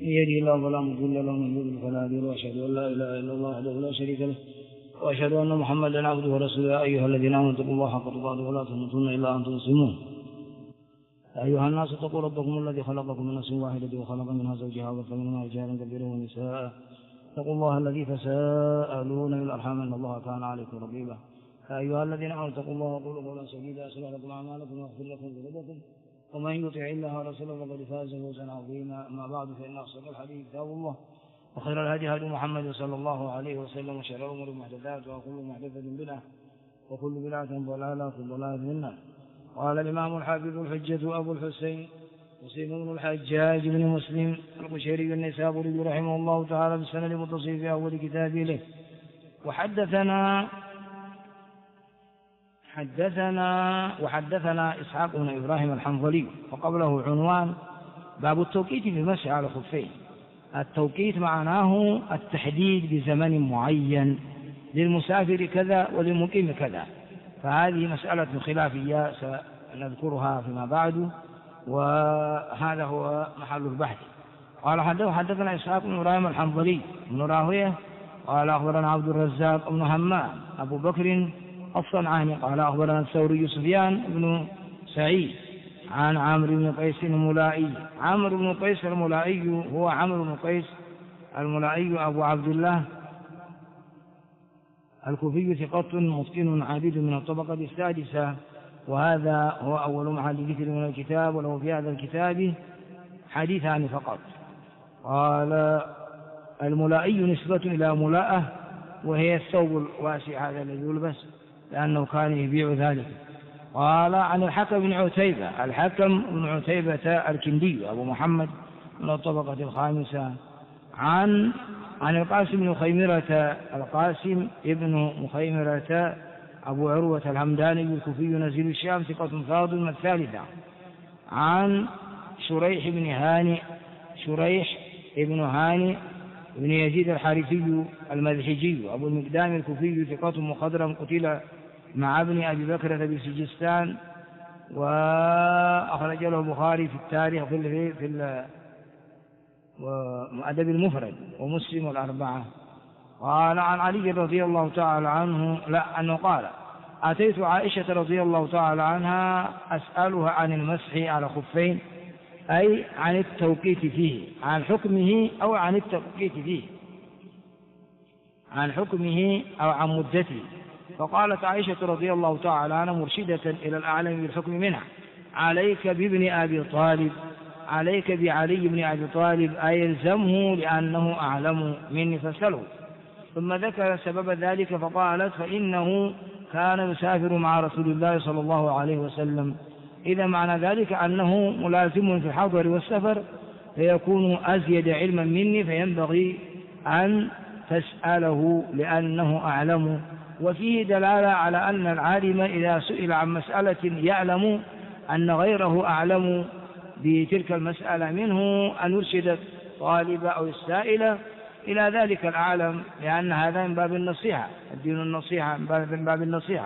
من يهده الله فلا مضل له ومن يضلل فلا هادي له وأشهد أن لا إله إلا الله وحده لا شريك له وأشهد أن محمدا عبده ورسوله. يا أيها الذين آمنوا اتقوا الله حق تقاته ولا تموتن إلا أنتم مسلمون. يا أيها الناس اتقوا ربكم الذي خلقكم من نفس واحدة وخلق منها زوجها وبث منهما رجالا كثيرا ونساء. اتقوا الله الذي تساءلون بالأرحام إن الله كان عليكم رقيبا. يا أيها الذين آمنوا اتقوا الله وقولوا قولا سديدا يصلح لكم أعمالكم ويغفر لكم ذنوبكم ومن يطع الله ورسوله فقد فاز فوزا عظيما. أما بعد فإن أحسن الحديث كتاب الله وخير الهدي هدي محمد صلى الله عليه وسلم وشر الأمور محدثاتها وكل محدثة بدعة وكل بدعة ضلالة وكل ضلالة في النار. قال الإمام الحافظ الحجة أبو الحسين مسلم بن الحجاج بن مسلم القشيري النيسابوري رحمه الله تعالى بالسند المتصل في أول كتابه له. وحدثنا إسحاق بن إبراهيم الحنظلي وقبله عنوان باب التوقيت في المسح على الخفين. التوقيت معناه التحديد بزمن معين للمسافر كذا وللمقيم كذا، فهذه مسألة خلافية سنذكرها فيما بعد، وهذا هو محل البحث. قال حدثنا إسحاق بن إبراهيم الحنظلي بن راهويه قال أخبرنا عبد الرزاق بن همام أبو بكر الصنعاني قال أخبرنا الثوري سفيان بن سعيد عن عمرو بن قيس الملائي. عمرو بن قيس الملائي هو عمرو بن قيس الملائي أبو عبد الله الكوفي ثقة متقن عابد من الطبقة السادسة، وهذا هو أول محل ذكر من الكتاب، وله في هذا الكتاب حديثان فقط. قال الملائي نسبة إلى ملاءة، وهي الثوب الواسع هذا الذي يلبس، لأنه كان يبيع ذلك. قال عن الحكم بن عتيبة، الحكم بن عتيبة الكندي أبو محمد من الطبقة الخامسة، عن القاسم بن مخيمرة، القاسم ابن مخيمرة أبو عروة الهمداني الكوفي نزيل الشام ثقة فاضل من الثالثة، عن شريح ابن هاني بن يزيد الحارثي المذحجي أبو المقدام الكوفي ثقة مخضرم قتل مع ابن أبي بكرة بالسجستان، وأخرج له البخاري في التاريخ في الأدب المفرد ومسلم والأربعة. قال عن علي رضي الله تعالى عنه أنه قال أتيت عائشة رضي الله تعالى عنها أسألها عن المسح على خفين، أي عن التوقيت فيه، عن حكمه أو عن التوقيت فيه، عن حكمه أو عن مدته. فقالت عائشة رضي الله تعالى عنها مرشدة إلى الأعلم بالحكم منها: عليك بابن أبي طالب، عليك بعلي بن أبي طالب، أي يلزمه لأنه أعلم مني فاسأله. ثم ذكر سبب ذلك فقالت: فإنه كان يسافر مع رسول الله صلى الله عليه وسلم. إذا معنى ذلك أنه ملازم في الحضر والسفر، فيكون أزيد علما مني، فينبغي أن تسأله لأنه أعلم. وفيه دلالة على أن العالم إذا سئل عن مسألة يعلم أن غيره أعلم بتلك المسألة منه أن يرشد الطالب أو السائل إلى ذلك العالم، لأن هذا من باب النصيحة، الدين النصيحة من باب النصيحة.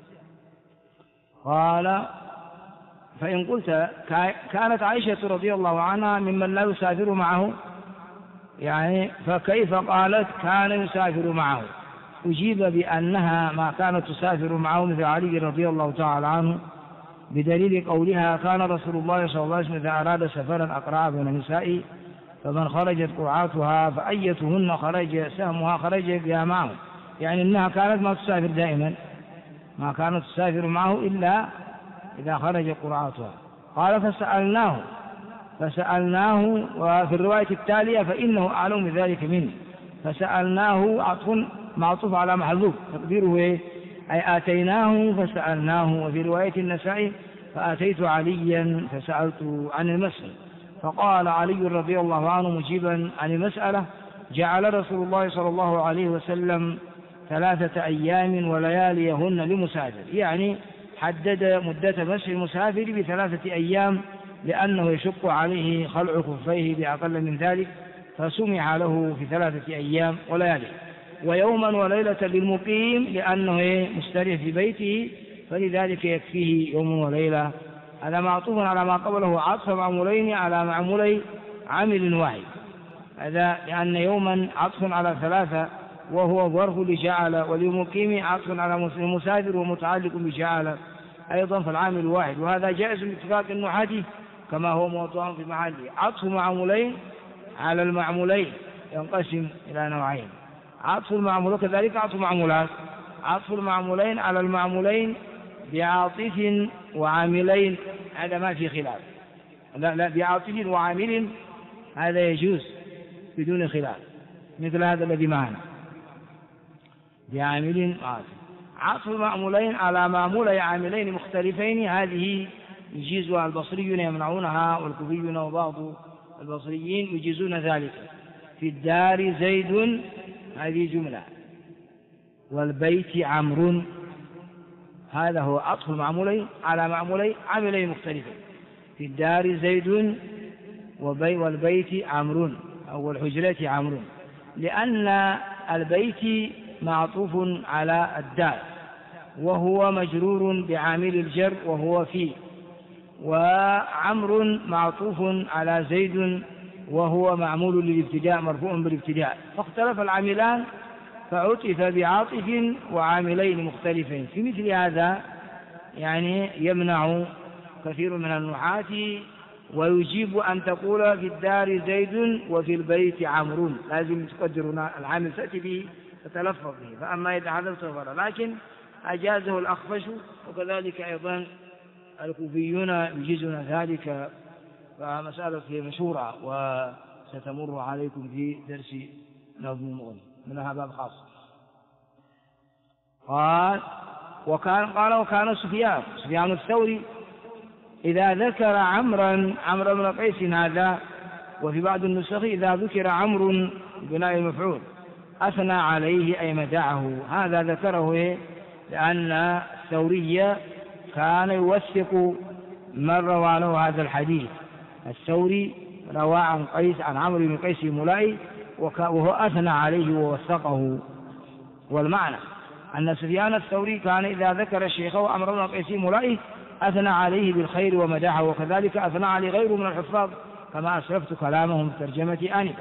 قال: فإن قلت كانت عائشة رضي الله عنها ممن لا يسافر معه، يعني فكيف قالت كان يسافر معه؟ أجيب بأنها ما كانت تسافر معه مثل علي رضي الله تعالى عنه، بدليل قولها: كان رسول الله صلى الله عليه وسلم إذا أراد سفرا أقرع بين النساء، فمن خرجت قرعاتها فأيتهن خرج سهمها خرج بها معه، يعني أنها كانت ما تسافر دائما، ما كانت تسافر معه إلا إذا خرج قرعاتها. قال: فسألناه، وفي الرواية التالية: فإنه أعلم بذلك مني. فسألناه معطوف على محذوف تقديره أي آتيناه فسألناه. وفي رواية النسائي: فأتيت عليا فسألت عن المسألة. فقال علي رضي الله عنه مجيبا عن المسألة: جعل رسول الله صلى الله عليه وسلم 3 أيام ولياليهن لمسافر، يعني حدد مدة مسح المسافر ب3 أيام، لأنه يشق عليه خلع خفيه بأقل من ذلك، فسمع له في 3 أيام وليالي. ويوما وليلة للمقيم، لأنه مستريح في بيته، فلذلك يكفيه يوم وليلة. هذا معطوف على ما قبله عطف معمولين على معمولي عامل واحد. هذا لأن يوما عطف على ثلاثة وهو ظرف لجعل، ولمقيم عطف على المسافر ومتعلق بجعل أيضا فالعامل واحد، وهذا جائز باتفاق النحاة كما هو موضوع في محله. عطف معمولين على المعمولين ينقسم إلى نوعين: عطف المعمول كذلك عطف معمولات. عطف المعمولين على المعمولين بعاطف وعاملين هذا ما في خلاف، لا بعاطف وعامل هذا يجوز بدون خلاف، مثل هذا الذي معنا بعامل عاطف. عطف المعمولين على معمولي عاملين مختلفين هذه يجيزها البصريون يمنعونها، والكوفيون وبعض البصريين يجيزون ذلك. في الدار زيد هذه جملة، والبيت عمرو، هذا هو عطف المعمولين على معمولي عاملين مختلفين. في الدار زيد والبيت عمرو أو الحجرة عمرو، لأن البيت معطوف على الدار وهو مجرور بعامل الجر وهو فيه، وعمر معطوف على زيد وهو معمول للابتداء مرفوع بالابتداء، فاختلف العاملان فعطف بعاطف وعاملين مختلفين. في مثل هذا يعني يمنع كثير من النحاة، ويجيب أن تقول في الدار زيد وفي البيت عمرو، لازم تقدر العامل تأتي به تتلفظ به، فأما إذا حذفت فلا، لكن أجازه الأخفش وكذلك أيضا الكوفيون يجيزون ذلك، فمسألة هي مشهورة وستمر عليكم في درس نظم المغني منها باب خاص. وكان سفيان الثوري إذا ذكر عمرو بن قيس هذا، وفي بعض النسخ إذا ذكر عمرو بناء المفعول أثنى عليه أي مدعه. هذا ذكره لأن الثوري كان يوثق من روى له هذا الحديث. الثوري روى عن قيس عن عمرو بن قيس الملائي وهو أثنى عليه ووثقه. والمعنى أن سفيان الثوري كان إذا ذكر الشيخ عمرو بن قيس الملائي أثنى عليه بالخير ومدحه، وكذلك أثنى عليه غيره من الحفاظ كما أسلفت كلامهم في ترجمة آنفا.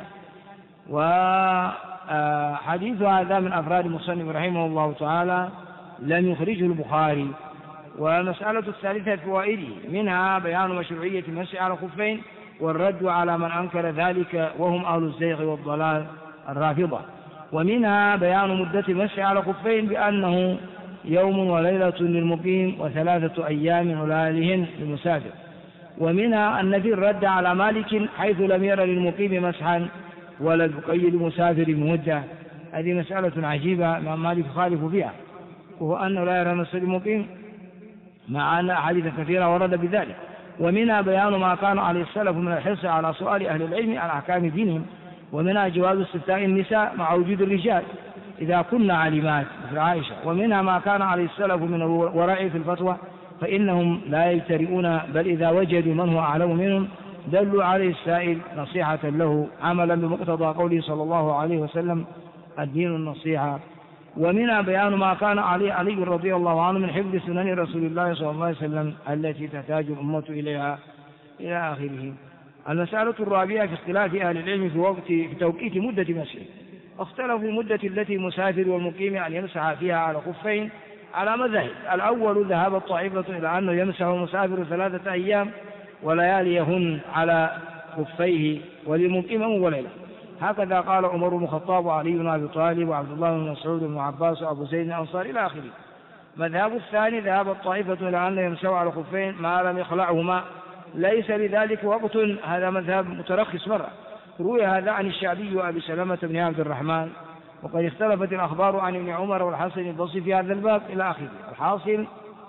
وحديث هذا من أفراد المصنف رحمه الله تعالى لم يخرجه البخاري. والمسألة الثالثة فوائده، منها بيان مشروعية المسح على الخفين والرد على من أنكر ذلك وهم أهل الزيغ والضلال الرافضة. ومنها بيان مدة المسح على الخفين بأنه يوم وليلة للمقيم و3 أيام ولياليهن للمسافر. ومنها أن في الرد على مالك حيث لم ير للمقيم مسحا ولا يقيد المسافر بمدة. هذه مسألة عجيبة ما مالك خالف فيها، وهو أنه لا يرى مسح للمقيم مع أن أحاديث كثيرة ورد بذلك. ومنها بيان ما كان عليه السلف من الحرص على سؤال أهل العلم عن أحكام دينهم. ومنها جواز استفتاء النساء مع وجود الرجال إذا كنا عالمات مثل عائشة. ومنها ما كان عليه السلف من الورع في الفتوى، فإنهم لا يجترئون، بل إذا وجدوا من هو أعلم منهم دلوا عليه السائل نصيحة له عملا بمقتضى قوله صلى الله عليه وسلم الدين النصيحة. ومنها بيان ما كان علي رضي الله عنه من حفظ سنن رسول الله صلى الله عليه وسلم التي تحتاج الأمة إليها إلى آخره. المسألة الرابعة في اختلاف أهل العلم في توقيت مدة مسحه. اختلفوا في المدة التي المسافر والمقيم أن يمسح فيها على خفين على مذاهب. الأول ذهب الطائفة إلى أنه يمسح المسافر 3 أيام ولياليهن على خفيه وللمقيم وليلة، هكذا قال عمر بن الخطاب وعلي بن أبي طالب وعبد الله بن مسعود بن عباس وأبو زيد الأنصاري إلى آخره. مذهب الثاني ذهب الطائفة إلى أنه يمسح على خفين ما لم يخلعهما ليس لذلك وقت، هذا مذهب مترخص مرة. روي هذا عن الشعبي وأبي سلمة بن عبد الرحمن، وقد اختلفت الأخبار عن ابن عمر والحسن البصري في هذا الباب إلى آخره. الحاصل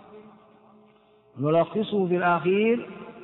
نلخصه في الأخير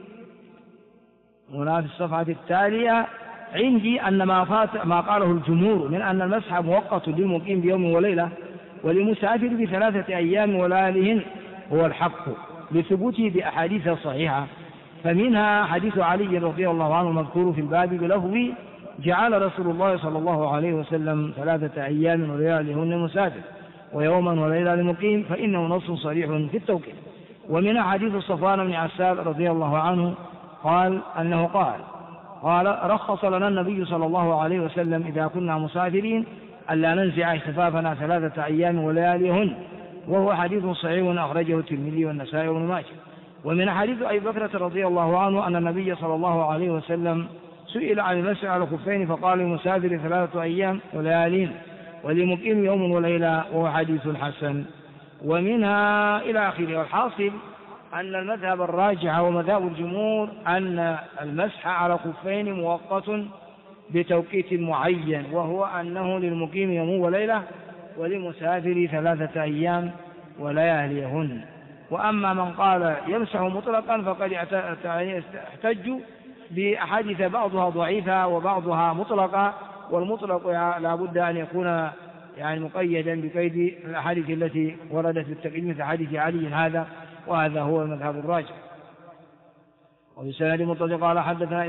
هنا في الصفحة التالية عندي أن ما قاله الجمهور من أن المسح مؤقت للمقيم بيوم وليلة وللمسافر ب3 أيام ولياليهن هو الحق لثبوته بأحاديث صحيحة. فمنها حديث علي رضي الله عنه المذكور في الباب بلفظ جعل رسول الله صلى الله عليه وسلم 3 أيام ولياليهن للمسافر ويوما وليلة للمقيم، فإنه نص صريح في التوقيت. ومنها حديث صفوان بن عسال رضي الله عنه قال أنه قال قال رخص لنا النبي صلى الله عليه وسلم إذا كنا مسافرين ألا ننزع احتفافنا 3 أيام ولياليهن، وهو حديث صحيح أخرجه الترمذي والنسائي وابن ماجه. ومن حديث أبي بكر رضي الله عنه أن النبي صلى الله عليه وسلم سئل عن المسح على الخفين فقال للمسافر 3 أيام وليالين ولمقيم يوم وليلة، وهو حديث حسن. ومنها إلى آخره. والحاصل أن المذهب الراجح ومذهب الجمهور أن المسح على الخفين مؤقت بتوقيت معين، وهو أنه للمقيم يوم وليلة ولمسافر 3 أيام ولياليهن. وأما من قال يمسح مطلقا فقد احتجوا بأحاديث بعضها ضعيفة وبعضها مطلقة، والمطلق لا بد أن يكون يعني مقيدا بقيد الأحاديث التي وردت بالتقييد مثل حديث علي هذا، وهذا هو المذهب الراجح. وبسند متصل قال حدثنا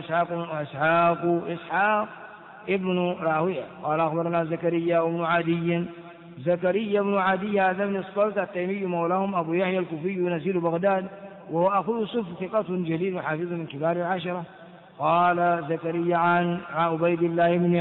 إسحاق ابن راهويه قال أخبرنا زكريا بن عدي هذا بن الصلت التيمي مولاهم أبو يحيى الكوفي نزيل بغداد، وهو أخو يوسف ثقة جليل وحافظ من كبار العشرة. قال زكريا عن عبيد الله بن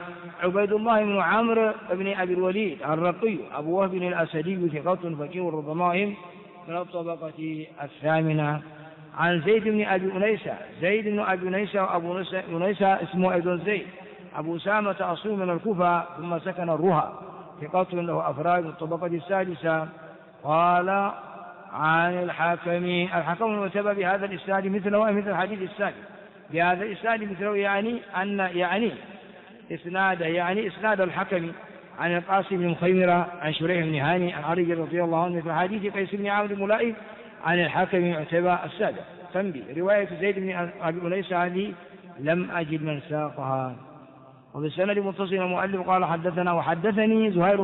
عمرو بن أبي الوليد الرقي أبو وهب الأسدي ثقة فقيه ربمائهم من الطبقة الثامنة. عن زيد بن أبي أنيسة وأبو أنيسة اسمه أيضا زيد أبو سامة أصول من الكوفة ثم سكن الرها ثقة له أفراد الطبقة السادسة. قال عن الحكم وتبع بهذا الإسناد مثله مثل الحديث السابق بهذا الإسناد مثله، يعني إسناد الحكم عن القاسم بن مخيمرة عن شريح بن هاني عن علي رضي الله عنه مثل حديث قيس بن عامر ملائم عن الحكم يعتبر السابق. تنبيه رواية زيد بن أبي أنيسة هذه لم أجد من ساقها. وبالسند متصل المؤلف قال حدثنا وحدثني زهير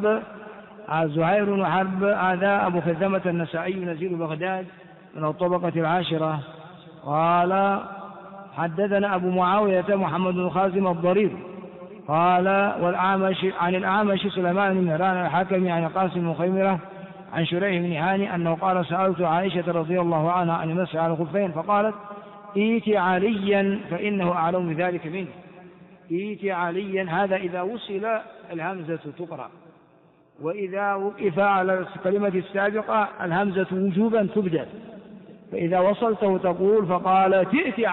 بن حرب هذا أبو خزامة النسائي نزيل بغداد من الطبقة العاشرة. قال حدثنا أبو معاوية محمد بن خازم الضرير قال عن الأعمش سليمان بن مهران الحكم عن القاسم بن مخيمرة عن شريح بن هاني أنه قال سألت عائشة رضي الله عنها عن المسح على الخفين فقالت ائت عليا فإنه أعلم بذلك منه. ائت عليا هذا إذا وصل الهمزة تقرأ، وإذا وقف على الكلمة السابقة الهمزة وجوبا تبدل، فإذا وصلته تقول فقال تئت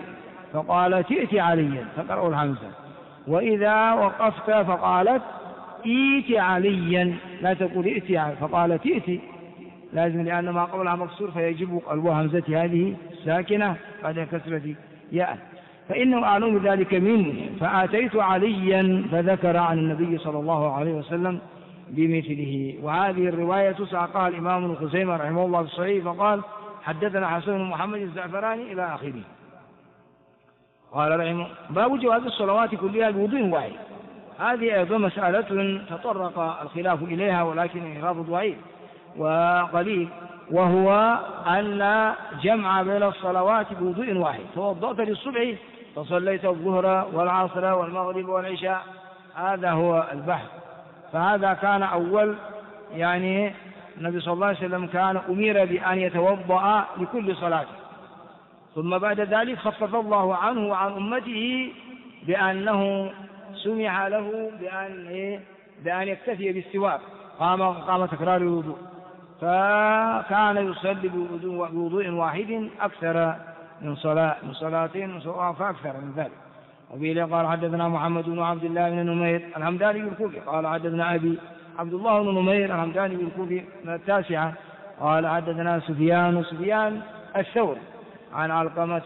عليا تقرأ الهمزة، وإذا وقفت فقالت ائت عليا لا تقول ائت فقالت ائت لازم، لأن ما قبلها مكسور فيجب قلب همزة هذه ساكنة بعد كسرة ياء، فإنه أعلم بذلك منه فآتيت عليا فذكر عن النبي صلى الله عليه وسلم بمثله. وهذه الرواية ساقها الإمام ابن خزيمة رحمه الله في الصحيح فقال حدثنا حسن بن محمد الزعفراني إلى آخره. قال رحمه باب جواز الصلوات كلها بوضوء واحد. هذه أيضا مسألة تطرق الخلاف إليها ولكن الخلاف ضعيف وقليل، وهو أن جمع بين الصلوات بوضوء واحد. توضأت للصبح فصليت الظهر والعصر والمغرب والعشاء، هذا هو البحث. فهذا كان أول يعني النبي صلى الله عليه وسلم كان أمير بأن يتوضأ لكل صلاة، ثم بعد ذلك خفف الله عنه وعن أمته بأنه سمح له بأن يكتفي بالسواك، قام تكرار الوضوء، فكان يصلي بوضوء واحد أكثر من صلاتين فأكثر من ذلك. وبه قال حدثنا محمد بن عبد الله بن نمير الحمداني بالكوفي قال حدثنا أبي عبد الله بن نمير الحمداني بالكوفي من 9 قال حدثنا سفيان الثوري عن علقمة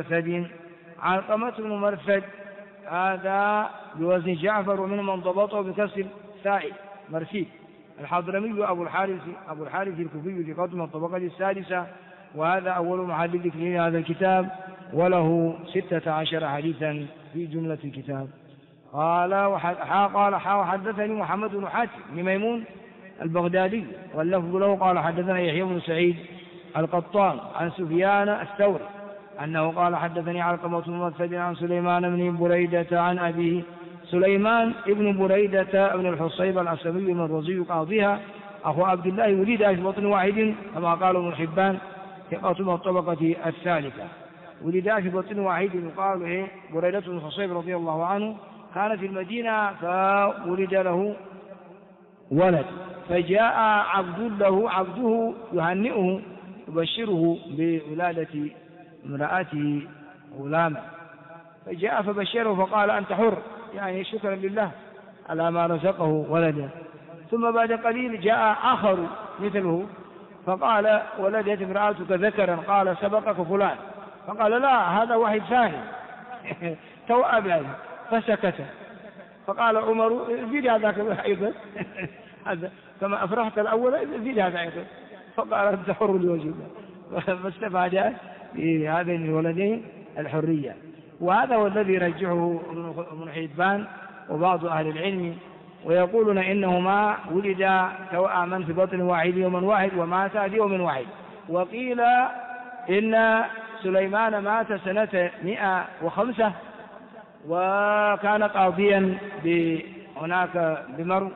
بن مرثد هذا بوزن جعفر ومن من ضبطه بكسر ثاء مرثيد الحضرمي أبو الحارث الكوفي في قدم الطبقة السادسة، وهذا أول محل ذكر هذا الكتاب وله 16 حديثا في جملة الكتاب. قال حدثني محمد بن حاتم بن ميمون البغدادي واللفظ له قال حدثنا يحيى بن سعيد القطان عن سفيان الثوري أنه قال حدثني علقمة بن مرثد عن سليمان بن بريدة عن أبيه سليمان بن بريدة بن الحصيب العسمي من رزي قاضيها أخو عبد الله ولد في بطن واحد كما قال ابن حبان ثقة من الطبقة الثالثة. ولدا في بطن واحد يقال بريدة بن الحصيب رضي الله عنه، كان في المدينة فولد له ولد، فجاء عبده يهنئه يبشره بولادة امرأته غلاما، فجاء فبشره فقال أنت حر، يعني شكرا لله على ما رزقه ولدا. ثم بعد قليل جاء آخر مثله فقال ولدت امرأتك ذكرا، قال سبقك فلان، فقال لا هذا واحد ثاني توأم يعني، فسكت. فقال عمر زيد هذاك أيضا كما أفرحت الأول زيد هذا أيضا، فقال أنت حر لوجه الله، فاستفاد بهذين الولدين الحرية. وهذا هو الذي يرجحه ابن حبان وبعض أهل العلم، ويقولون إنهما ولدا توأما في بطن واحد يوم واحد وماتا في يوم واحد. وقيل إن سليمان مات سنة 105 وكان قاضيا هناك بمرو،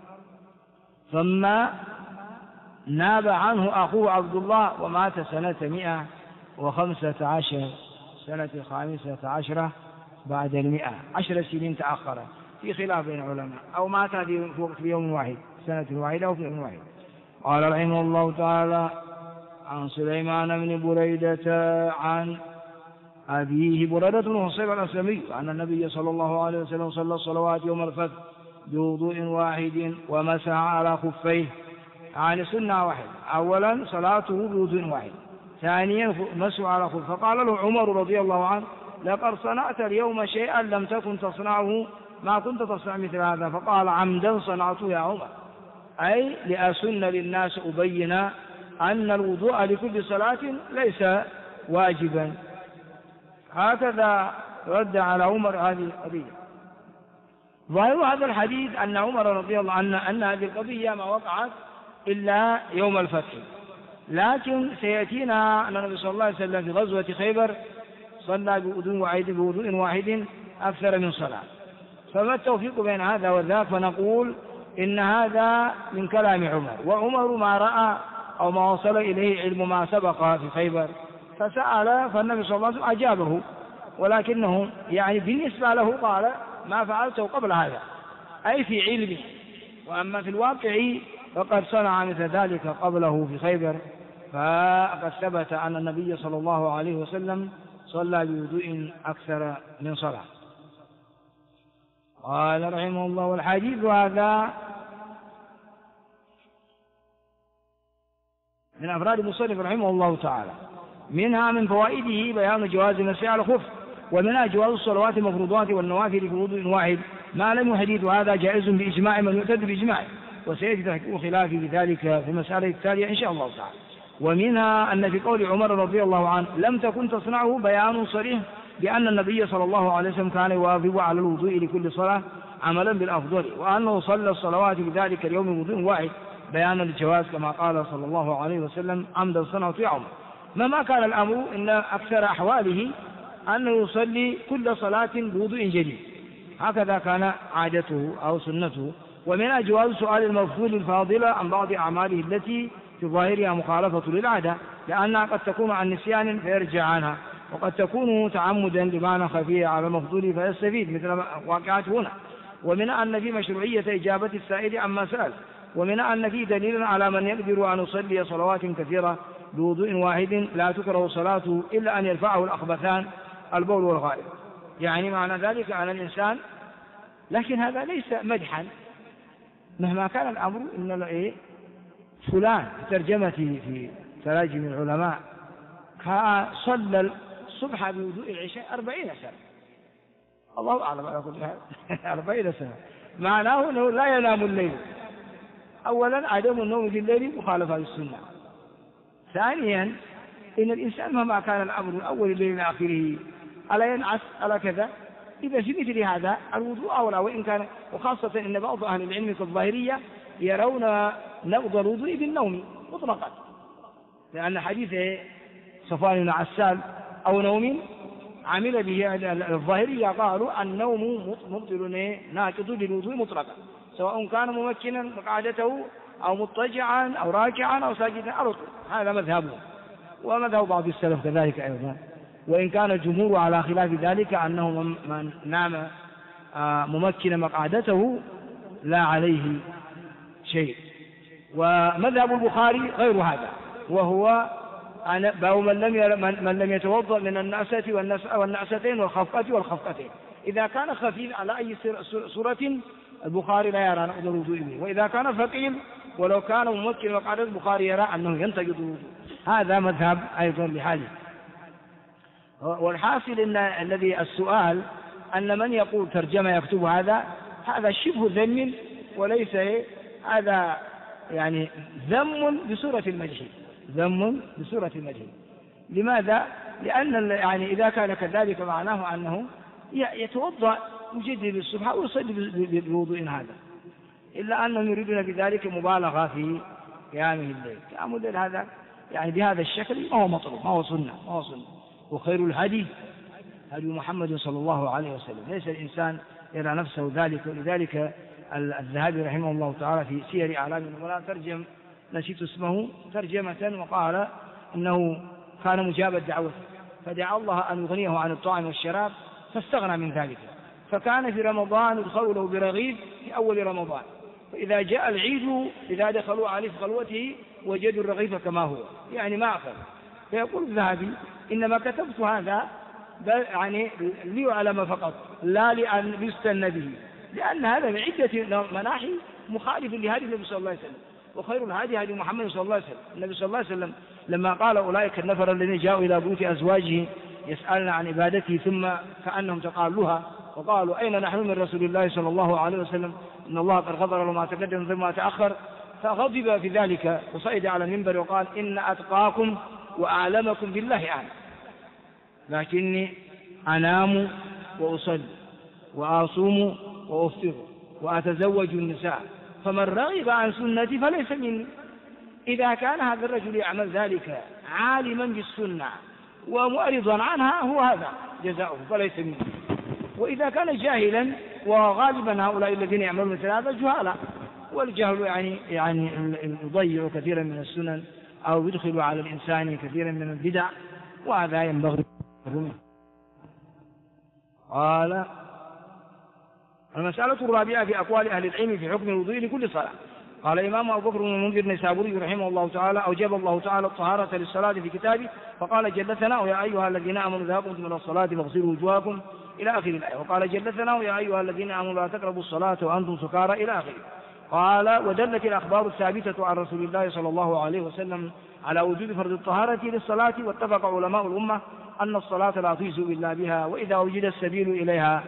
ثم ناب عنه أخوه عبد الله ومات سنة 115 سنة 15 بعد 100، 10 سنين تأخر، في خلاف بين العلماء، أو مات في يوم واحد سنة واحدة أو في يوم واحد. قال رحمه الله تعالى عن سليمان بن بريدة عن أبيه بريدة بن الحصيب الأسلمي أن النبي صلى الله عليه وسلم صلى الصلوات يوم الفتح بوضوء واحد ومسح على خفيه، يعني سنة واحد، أولا صلاته بوضوء واحد، ثانيا مسح على خفيه. فقال له عمر رضي الله عنه لقد صنعت اليوم شيئا لم تكن تصنعه، ما كنت تصنع مثل هذا. فقال عمدا صنعته يا عمر، أي لأسن للناس أبين أن الوضوء لكل صلاة ليس واجبا. هكذا رد على عمر هذه القضية. ظاهر هذا الحديث أن عمر رضي الله عنه أن هذه القضية ما وقعت إلا يوم الفتح، لكن سيأتينا أن النبي صلى الله عليه وسلم في غزوة خيبر صلى بوضوء واحد أكثر من صلاة. فما التوفيق بين هذا وذاك؟ فنقول إن هذا من كلام عمر، وعمر ما رأى أو ما وصل إليه علم ما سبق في خيبر، فسأل فالنبي صلى الله عليه وسلم أجابه، ولكنه يعني بالنسبة له قال ما فعلته قبل هذا، أي في علمه، وأما في الواقع فقد صنع مثل ذلك قبله في خيبر. فقد ثبت أن النبي صلى الله عليه وسلم صلى بوضوء أكثر من صلاة. قال رحمه الله والحديث هذا من أفراد المصنف رحمه الله تعالى، منها من فوائده بيان جواز المسح على الخف، ومنها جواز الصلوات المفروضات والنوافل في وضوء واحد، ما لم يحدث هذا جائز بإجماع من يعتد بإجماعه، وسيأتي تحقيق خلاف بذلك في المسألة التالية إن شاء الله تعالى. ومنها أن في قول عمر رضي الله عنه لم تكن تصنعه بيان صريح بأن النبي صلى الله عليه وسلم كان يواظب على الوضوء لكل صلاة عملا بالأفضل، وأنه صلى الصلوات بذلك اليوم وضوء واحد بيانا للجواز، كما قال صلى الله عليه وسلم عمدا صنعت يا عمر. ما كان الأمر إن أكثر أحواله أنه يصلي كل صلاة بوضوء جديد، هكذا كان عادته أو سنته. ومن جواز سؤال المفضول الفاضلة عن بعض أعماله التي في ظاهرها مخالفة للعادة، لأنها قد تكون عن نسيان فيرجع عنها، وقد تكون تعمدا بمعنى خفية على المفضول فيستفيد مثل واقعات هنا. ومن أن في مشروعية إجابة السائل عما سأل، ومن أن في دليل على من يقدر أن يصلي صلوات كثيرة بوضوء واحد لا تكره صلاته إلا أن يرفعه الأخبثان البول والغائط، يعني معنى ذلك على الإنسان. لكن هذا ليس مدحا مهما كان الأمر. إن فلان ترجمتي في تراجم العلماء صلى الصبح بوضوء العشاء 40 سنة، الله أعلم على كل حال 40 سنة، معناه أنه لا ينام الليل. أولا عدم النوم في الليل مخالفة للسنة، ثانيا إن الإنسان مهما كان الأمر من أول الليل إلى آخره ألا ينعس ألا كذا، إذا في مثل هذا الوضوء أولى، وإن كان وخاصة إن بعض أهل العلم كالظاهرية يرون نقض الوضوء بالنوم مطلقا، لأن حديث صفوان بن عسال أو نوم عمل به الظاهرية قالوا النوم مبطل ناقض للوضوء مطلقا، سواء كان ممكنا مقعدته أو مضطجعا أو راكعا أو ساجدا على طول. هذا مذهبه ومذهب بعض السلف كذلك أيضا. وإن كان الجمهور على خلاف ذلك أنه من نام ممكن مقعدته لا عليه شيء. ومذهب البخاري غير هذا، وهو من لم يتوضأ من النعسة والنعستين والخفقة والخفقتين. إذا كان خفيف على أي صورة البخاري لا يرى نقض الوضوء به، وإذا كان ثقيل ولو كان ممكن مقعدة البخاري يرى أنه ينتقض الوضوء. هذا مذهب أيضا لحاله. والحاصل أن الذي السؤال أن من يقول ترجمة يكتب هذا شبه ذم، وليس هذا يعني ذم بصورة المدح، ذم بصورة المدح. لماذا؟ لأن يعني إذا كان كذلك معناه أنه يتوضأ مجدد الصبح ويصلي بوضوء هذا، إلا أنهم يريدون بذلك مبالغة في قيامه الليل. قيام الليل هذا يعني بهذا الشكل ما هو مطلوب، ما هو سنة. وخير الهدي هدي محمد صلى الله عليه وسلم، ليس الإنسان يرى نفسه ذلك. ولذلك الذهبي رحمه الله تعالى في سير أعلام النبلاء ترجم، نسيت اسمه، ترجمة وقال إنه كان مجاب الدعوة فدعا الله أن يغنيه عن الطعام والشراب فاستغنى من ذلك، فكان في رمضان يدخل له برغيف في أول رمضان، فإذا جاء العيد إذا دخلوا عليه في خلوته وجدوا الرغيف كما هو، يعني ما أخذ. فيقول الذهبي إنما كتبت هذا يعني ليعلم فقط، لا لأن يستن به، لأن هذا من عدة مناحي مخالف لهدي النبي صلى الله عليه وسلم. وخير الهدي هدي محمد صلى الله عليه وسلم. النبي صلى الله عليه وسلم لما قال أولئك النفر الذين جاءوا إلى بيوت أزواجه يسألن عن عبادته ثم كأنهم تقالوها وقالوا أين نحن من رسول الله صلى الله عليه وسلم إن الله قد غفر له ما تقدم ثم تأخر، فغضب في ذلك وصعد على المنبر وقال إن أتقاكم وأعلمكم بالله أعلم، لكني أنام وأصلي وأصوم وأفطر وأتزوج النساء، فمن رغب عن سنتي فليس مني. إذا كان هذا الرجل يعمل ذلك عالما بالسنة ومعرضا عنها هو هذا جزاؤه فليس مني. وإذا كان جاهلا، وغالبا هؤلاء الذين يعملون مثل هذا جهالا، والجهل يعني يضيع كثيرا من السنن أو يدخل على الإنسان كثيرا من البدع، وهذا ينبغي. قال المسألة الرابعة في أقوال أهل العلم في حكم الوضوء لكل صلاة. قال الإمام أبو بكر بن المنذر النيسابوري رحمه الله تعالى أوجب الله تعالى الطهارة للصلاة في كتابه، فقال جل ثناؤه يا أيها الذين آمنوا إذا قمتم إلى الصلاة فاغسلوا وجوهكم إلى آخر الآية. وقال جل ثناؤه يا أيها الذين آمنوا لا تقربوا الصلاة وأنتم سكارى إلى آخره. قال ودلت الأخبار الثابتة عن رسول الله صلى الله عليه وسلم على وجوب فرض الطهارة للصلاة، واتفق علماء الأمة أن الصلاة لا تجزئ إلا بها، وإذا وجد السبيل إليها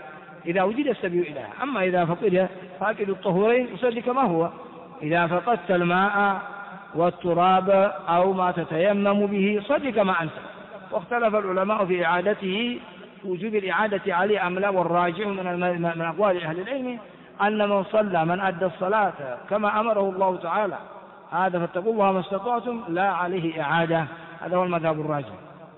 أما إذا فاقد الطهورين يصلي كما هو. إذا فقدت الماء والتراب أو ما تتيمم به صلي كما أنت. واختلف العلماء في إعادته، وجوب الإعادة عليه أم لا، والراجع من أقوال أهل العلم أن من أدى الصلاة كما أمره الله تعالى هذا فاتقوا الله ما استطعتم لا عليه إعادة. هذا هو المذهب الراجح.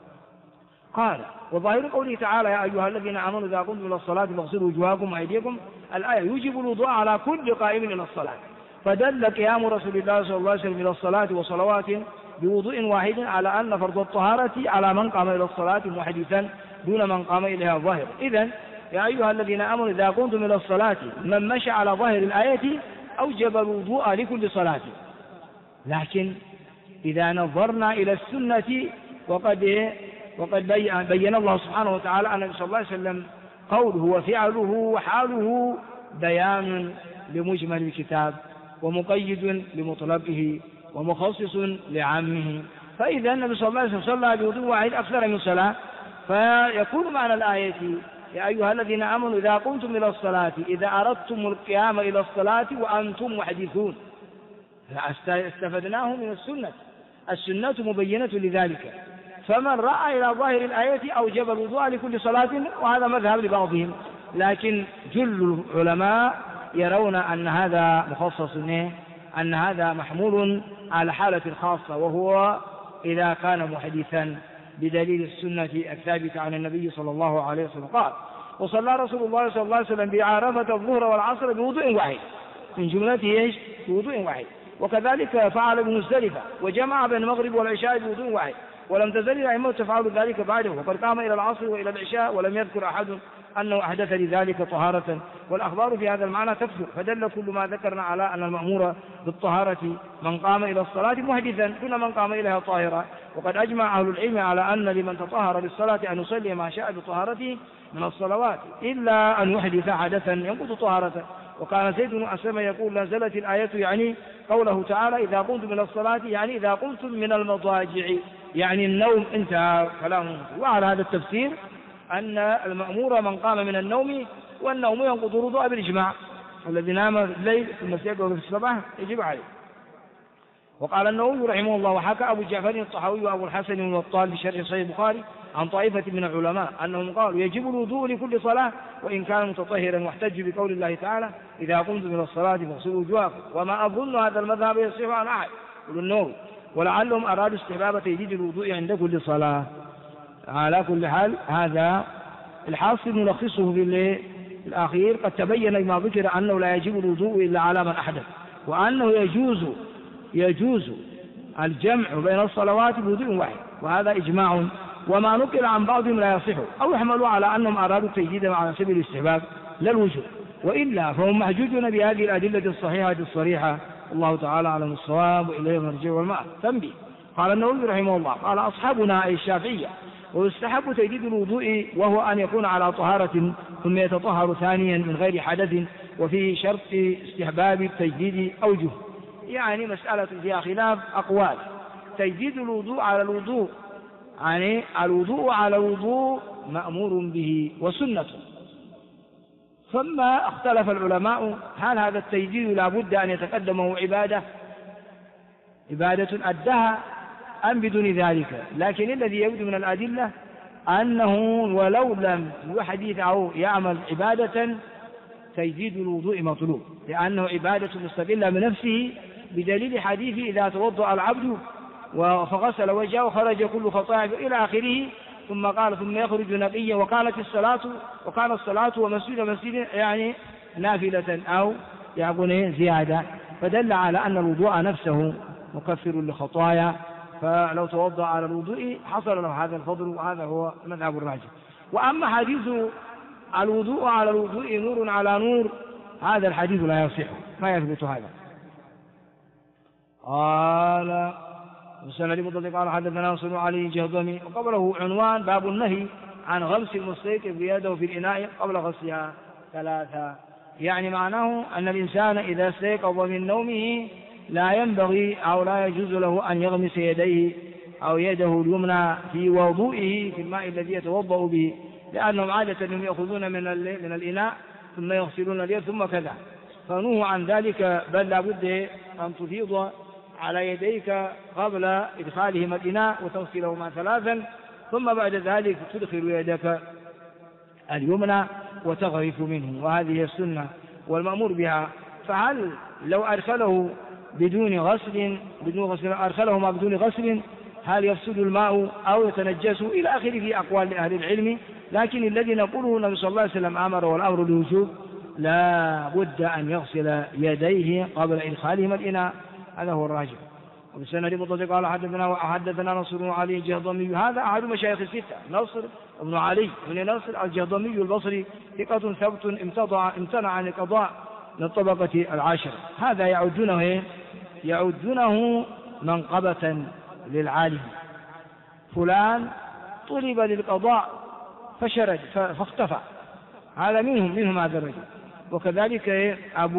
قال وظاهر قوله تعالى يا أيها الذين آمنوا إذا قمتم إلى الصلاة فاغسلوا وجوهكم وأيديكم، الآية يوجب الوضوء على كل قائم إلى الصلاة، فدل قيام رسول الله صلى الله عليه وسلم إلى الصلاة وصلوات بوضوء واحد على أن فرض الطهارة على من قام إلى الصلاة محدثا دون من قام إليها ظاهر. إذن يا أيها الذين آمنوا إذا قمتم إلى الصلاة من مشى على ظاهر الآية أوجب الوضوء لكل صلاة. لكن إذا نظرنا إلى السنة وقد بين الله سبحانه وتعالى أن النبي صلى الله عليه وسلم قوله وفعله وحاله بيان لمجمل الكتاب ومقيد لمطلقه ومخصص لعامه، فإذا النبي صلى الله عليه وسلم صلى بوضوء واحد أكثر من صلاة، فيكون معنى الآية يا أيها الذين آمنوا إذا قمتم إلى الصلاة إذا أردتم القيام إلى الصلاة وأنتم محدثون. استفدناه من السنة مبينة لذلك، فمن رأى إلى ظاهر الآية أوجب الوضوء لكل صلاة، وهذا مذهب لبعضهم، لكن جل العلماء يرون أن هذا مخصص، أن هذا محمول على حالة خاصة، وهو إذا كان محدثا بدليل السنة الثابتة عن النبي صلى الله عليه وسلم. قال وصلى رسول الله صلى الله عليه وسلم بعرفة الظهر والعصر بوضوء واحد، من جملته بوضوء واحد، وكذلك فعل بمزدلفة وجمع بين المغرب والعشاء بوضوء واحد، ولم تزل الأئمة تفعل ذلك بعده، وقد قام إلى العصر وإلى العشاء ولم يذكر أحد أنه أحدث لذلك طهارة، والأخبار في هذا المعنى تكثر، فدل كل ما ذكرنا على أن المأمور بالطهارة من قام إلى الصلاة محدثا دون من قام إليها طاهرا. وقد أجمع أهل العلم على أن لمن تطهر للصلاة أن يصلي ما شاء بطهارته من الصلوات إلا أن يحدث حدثا ينقض طهارته. وكان زيد بن أسلم يقول نزلت الآية يعني قوله تعالى إذا قمتم من الصلاة، يعني إذا قمتم من المضاجع، يعني النوم انتهى كلامه. وعلى هذا التفسير أن المأمور من قام من النوم، والنوم ينقض الوضوء بالإجماع، الذي نام في الليل ثم استيقظ في الصباح يجب عليه. وقال النووي رحمه الله وحكى أبو جعفر الطحاوي وأبو الحسن الوطال في شرح صحيح البخاري عن طائفة من العلماء أنهم قالوا يجب الوضوء لكل صلاة وإن كان متطهرا، واحتج بقول الله تعالى إذا قمتم من الصلاة فاغسلوا وجوهكم، وما أظن هذا المذهب يصح عن أحد، يقول النووي، ولعلهم أرادوا استحباب تجديد الوضوء عند كل صلاة. على كل حال هذا الحاصل نلخصه في الأخير. قد تبين بما ذكر أنه لا يجب الوضوء إلا على من أحدث، وأنه يجوز الجمع بين الصلوات بوضوء واحد، وهذا إجماع، وما نقل عن بعضهم لا يصح، أو يحملوا على أنهم أرادوا التجديد على سبيل الاستحباب لا الوجوب، وإلا فهم محجوجون بهذه الأدلة الصحيحة الصريحة. الله تعالى أعلم الصواب، وإليه المرجع والمآب. تنبيه. قال النووي رحمه الله قال أصحابنا أي الشافعية ويستحب تجديد الوضوء وهو أن يكون على طهارة ثم يتطهر ثانيا من غير حدث، وفي شرط استحباب التجديد أوجه، يعني مسألة فيها خلاف أقوال. تجديد الوضوء على الوضوء، يعني الوضوء على الوضوء مأمور به وسنة، ثم اختلف العلماء هل هذا التجديد لا بد أن يتقدمه عبادة أدها أم بدون ذلك. لكن الذي يبدو من الأدلة أنه ولو لم يحدث أو يعمل عبادة تجديد الوضوء مطلوب، لأنه عبادة مستقلة بنفسه، بدليل حديث إذا توضأ العبد فغسل وجهه وخرج كل خطايا إلى آخره، ثم قال ثم يخرج نقيا وكانت الصلاة ومسجد يعني نافلة أو يعني زيادة، فدل على أن الوضوء نفسه مكفر لخطايا، فلو توضأ على الوضوء حصل له هذا الفضل، وهذا هو المذهب الراجح. وأما حديث الوضوء على الوضوء نور على نور، هذا الحديث لا يصح، ما يثبت هذا. قال مسند مضطرق قال حدثنا ناصر بن علي الجهضمي، وقبله عنوان باب النهي عن غمس المستيقظ بيده في الإناء قبل غسلها ثلاثة، يعني معناه أن الإنسان إذا استيقظ من نومه لا ينبغي أو لا يجوز له أن يغمس يديه أو يده اليمنى في وضوئه في الماء الذي يتوضأ به، لأنهم عادة يأخذون من الإناء ثم يغسلون اليد ثم كذا، فنهوا عن ذلك، بل لا بد أن تفيض على يديك قبل إدخالهما الإناء وتغسلهما ثلاثا، ثم بعد ذلك تدخل يدك اليمنى وتغرف منه، وهذه السنة والمأمور بها. فهل لو أدخله بدون غسل أدخلهما بدون غسل هل يفسد الماء أو يتنجس إلى آخره في أقوال أهل العلم، لكن الذي نقوله النبي صلى الله عليه وسلم أمر والأمر للوجوب، لا بد أن يغسل يديه قبل إدخالهما الإناء، هذا هو الراجح. وبسند مضطرق قال حدثنا نصر بن علي الجهضمي، هذا أحد مشايخ الستة، نصر بن علي بن نصر الجهضمي البصري، ثقة ثبت امتنع عن القضاء من الطبقة العاشرة. هذا يعدونه منقبة للعالم، فلان طلب للقضاء فشرد فاختفى، هذا منهم هذا الرجل. وكذلك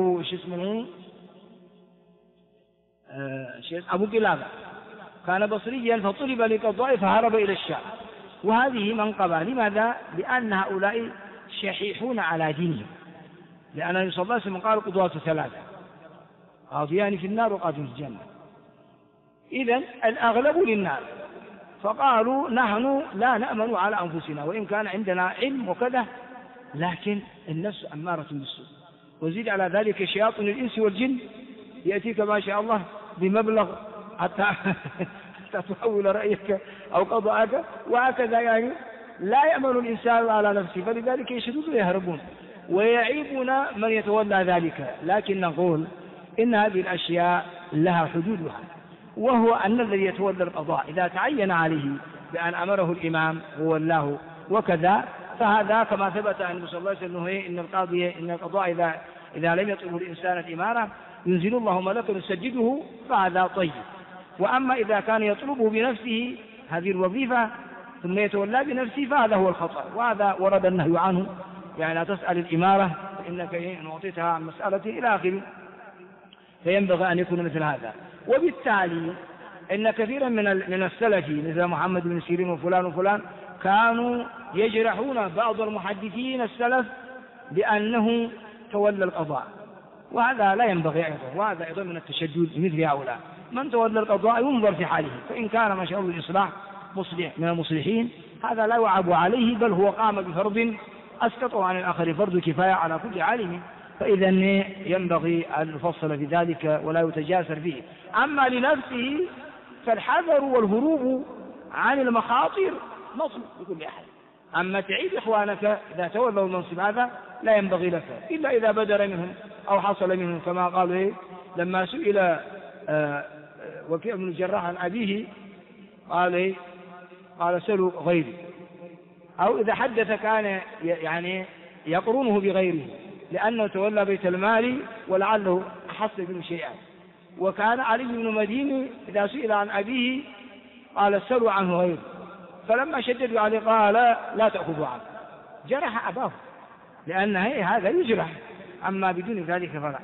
أبو قلابة كان بصريا فطلب للقضاء فهرب إلى الشام، وهذه منقبة. لماذا؟ لأن هؤلاء شحيحون على دينهم، لأن النبي صلى الله عليه وسلم قال قضاة ثلاثة، قاضيان في النار وقاضي في الجنة، إذن الأغلب للنار، فقالوا نحن لا نأمن على أنفسنا وإن كان عندنا علم وكذا، لكن النفس أمارة بالسوء، وزيد على ذلك شياطين الإنس والجن يأتيك ما شاء الله بمبلغ حتى تحول رأيك أو قضاءك، وهكذا يعني لا يأمن الإنسان على نفسه، فلذلك يشدون ويهربون ويعيبون من يتولى ذلك. لكن نقول إن هذه الأشياء لها حدودها، وهو أن الذي يتولى القضاء إذا تعين عليه بأن أمره الإمام هو الله وكذا، فهذا كما ثبت عن صلى الله عليه وسلم إن القضاء إذا لم يطلبه الإنسان الإمارة ينزل الله ملكا يسجده، فهذا طيب. وأما إذا كان يطلبه بنفسه هذه الوظيفة ثم يتولى بنفسه فهذا هو الخطأ، وهذا ورد النهي عنه، يعني لا تسأل الإمارة فإنك إن أعطيتها عن مسألة إلى آخره، فينبغي أن يكون مثل هذا. وبالتالي إن كثيرا من السلف مثل محمد بن سيرين وفلان وفلان كانوا يجرحون بعض المحدثين السلف بأنه تولى القضاء، وهذا لا ينبغي أيضا، وهذا أيضا من التشدد مثل هؤلاء. من تولى القضاء ينظر في حاله، فإن كان ما شاء الله الإصلاح مصلح من المصلحين هذا لا يعاب عليه، بل هو قام بفرض أسقطه عن الآخر، فرض كفاية على كل عالم، فإذا ينبغي أن نفصل في ذلك ولا يتجاسر فيه. أما لنفسه فالحذر والهروب عن المخاطر مطلوب لكل أحد. أما تعيد إخوانك إذا تولوا المنصب هذا لا ينبغي لك إلا إذا بدر منهم أو حصل منهم، كما قالوا لما سئل وكيع بن الجراح عن أبيه قال سلوا غيري، أو إذا حدث كان يعني يقرونه بغيره لأنه تولى بيت المال ولعله أحس منه شيئا. وكان علي بن مديني إذا سئل عن أبيه قال سلوا عنه غيره، فلما شددوا عليه قال لا تأخذوا عنه، جرح أباه لأن هذا يجرح، أما بدون ذلك فلا.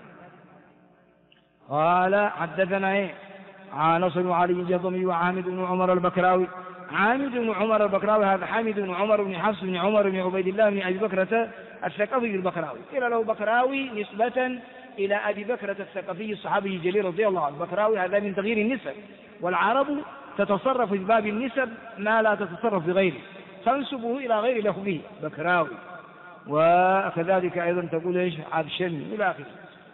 قال حدثنا نصر بن علي الجهضمي وعامد بن عمر البكراوي. عامد بن عمر البكراوي هذا حامد بن عمر بن حفص بن عمر بن عبيد الله بن أبي بكرة الثقفي البكراوي، قيل له بكراوي نسبة إلى أبي بكرة الثقفي الصحابي الجليل رضي الله عنه. بكراوي هذا من تغيير النسب، والعرب تتصرف في باب النسب ما لا تتصرف بغيره، تنسبه إلى غير لفظه بكراوي، وكذلك أيضا تقول عبشمي إلى آخره.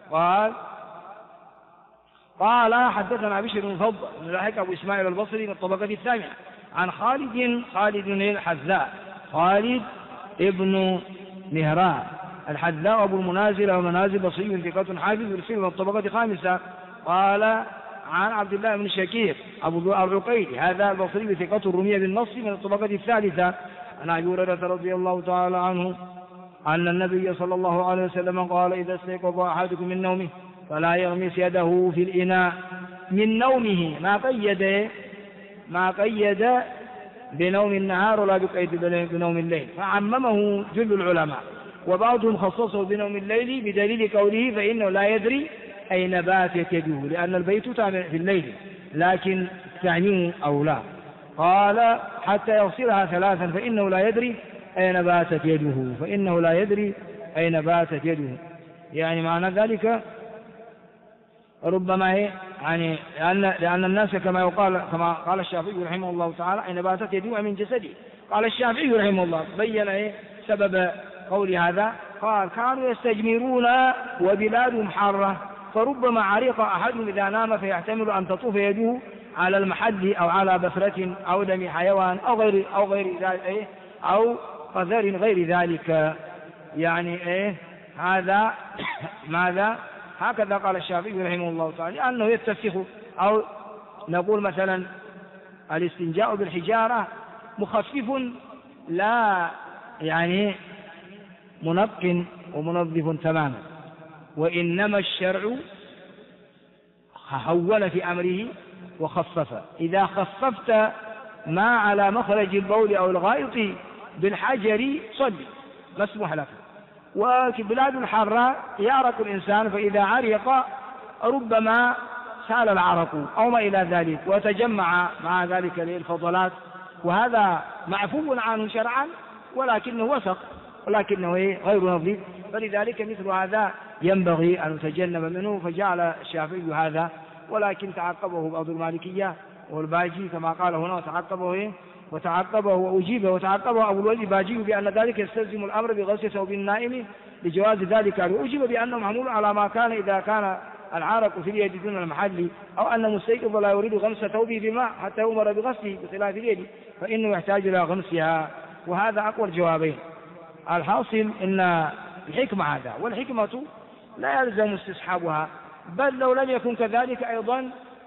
قال حدثنا بشر بن فضل بن لاحق أبو إسماعيل البصري من الطبقة الثامنة عن خالد الحذاء، خالد ابن مهران الحذاء أبو المنازل ومنازل بصري ثقة حافظ يرسل من الطبقة الخامسة. قال عن عبد الله بن شكير أبو العقيلي هذا البصري ثقة الرمية بالنص من الطبقة الثالثة عن أبي هريرة رضي الله تعالى عنه أن النبي صلى الله عليه وسلم قال إذا استيقظ أحدكم من نومه فلا يغمس يده في الإناء من نومه، ما قيد بنوم النهار ولا بقيد بنوم الليل، فعممه جل العلماء، وبعضهم خصصه بنوم الليل بدليل قوله فإنه لا يدري أين باتت يده، لأن البيت تابع في الليل لكن تعميمه أولى. قال حتى يغسلها ثلاثا فإنه لا يدري أين باتت يده، يعني معنى ذلك ربما يعني لأن الناس كما قال الشافعي رحمه الله تعالى أين باتت يده من جسده. قال الشافعي رحمه الله بين سبب قول هذا، قال كانوا يستجمرون وبلادهم حارة، فربما عرق أحدهم إذا نام فيحتمل أن تطوف يده على المحل أو على بفرة أو دم حيوان أو غير ذلك أو قذر غير ذلك، يعني هذا ماذا هكذا قال الشافعي رحمه الله تعالى، لأنه يتفخ، أو نقول مثلا الاستنجاء بالحجارة مخفف لا يعني منق ومنظف تماما، وإنما الشرع هون في أمره وخفف. إذا خففت ما على مخرج البول أو الغائط بالحجر صلي مسموح لك. وفي بلاد الحارة يعرق الإنسان، فإذا عرق ربما سال العرق أو ما إلى ذلك وتجمع مع ذلك الفضلات، وهذا معفو عنه شرعا ولكنه وسق، ولكنه غير نظيف، فلذلك مثل هذا ينبغي أن نتجنب منه. فجعل الشافعي هذا، ولكن تعقبه بعض المالكية والباجي كما قال هنا، وتعقبه وأجيبه وتعقبه أبو الوليد باجي بأن ذلك يستلزم الأمر بغسل ثوب النائم لجواز ذلك، وأجيب بأنه محمول على ما كان إذا كان العرق في اليد دون المحل، أو أن مستيقظ لا يريد غمس ثوبه بماء حتى يؤمر بغسله بخلاف اليد فإنه يحتاج إلى غمسها، وهذا أقوى الجوابين. الحاصل إن الحكمة هذا، والحكمة لا يلزم استصحابها، بل لو لم يكن كذلك أيضا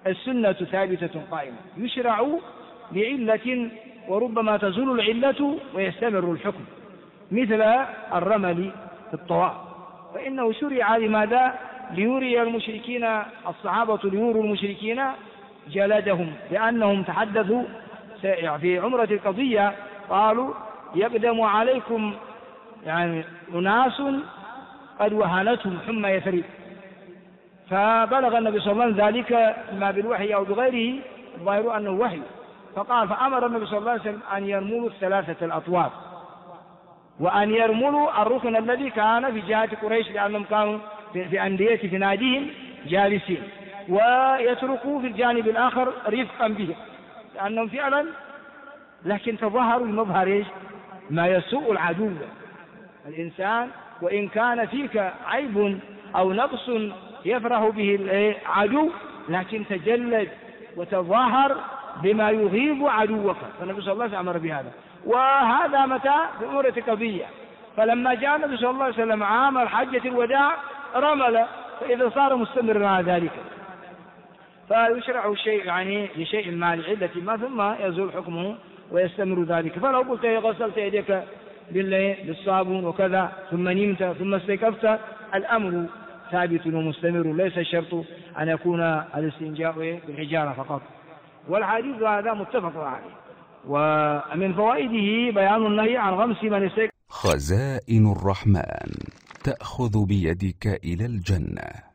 السنة ثابتة قائمة، يشرع لعلة وربما تزول العلة ويستمر الحكم، مثل الرمل في الطواف، فإنه شرع لماذا؟ ليري المشركين، الصحابة ليوروا المشركين جلدهم، لأنهم تحدثوا في عمرة القضية قالوا يقدم عليكم يعني أناس قد وهنتهم حمى يثرب، فبلغ النبي صلى الله عليه وسلم ذلك ما بالوحي أو بغيره، الظاهر أنه وحي، فقال فأمر النبي صلى الله عليه وسلم أن يرملوا الثلاثة الأطواف، وأن يرملوا الركن الذي كان في جهة قريش، لأنهم كانوا في أندية في ناديهم جالسين، ويتركوا في الجانب الآخر رفقا بهم لأنهم فعلا، لكن تظاهروا المظهر ما يسوء العدو. الإنسان وإن كان فيك عيب أو نقص يفرح به العدو، لكن تجلد وتظاهر بما يغيظ عدوك، فالنبي صلى الله عليه وسلم أمر بهذا. وهذا متى؟ في عمرة قضية، فلما جاء النبي صلى الله عليه وسلم عام الحجة الوداع رمل، فإذا صار مستمرا على ذلك، فيشرع الشيء يعني لشيء ما لعلة ما، ثم يزول حكمه ويستمر ذلك. فلو قلت غسلت يديك بالصابون وكذا ثم نمت ثم استيقظت، الأمر ثابت ومستمر، ليس الشرط أن يكون الاستنجاء بالحجارة فقط. والحديث هذا متفق عليه. ومن فوائده بيان النهي عن غمس من استيقظ. خزائن الرحمن تأخذ بيدك إلى الجنة.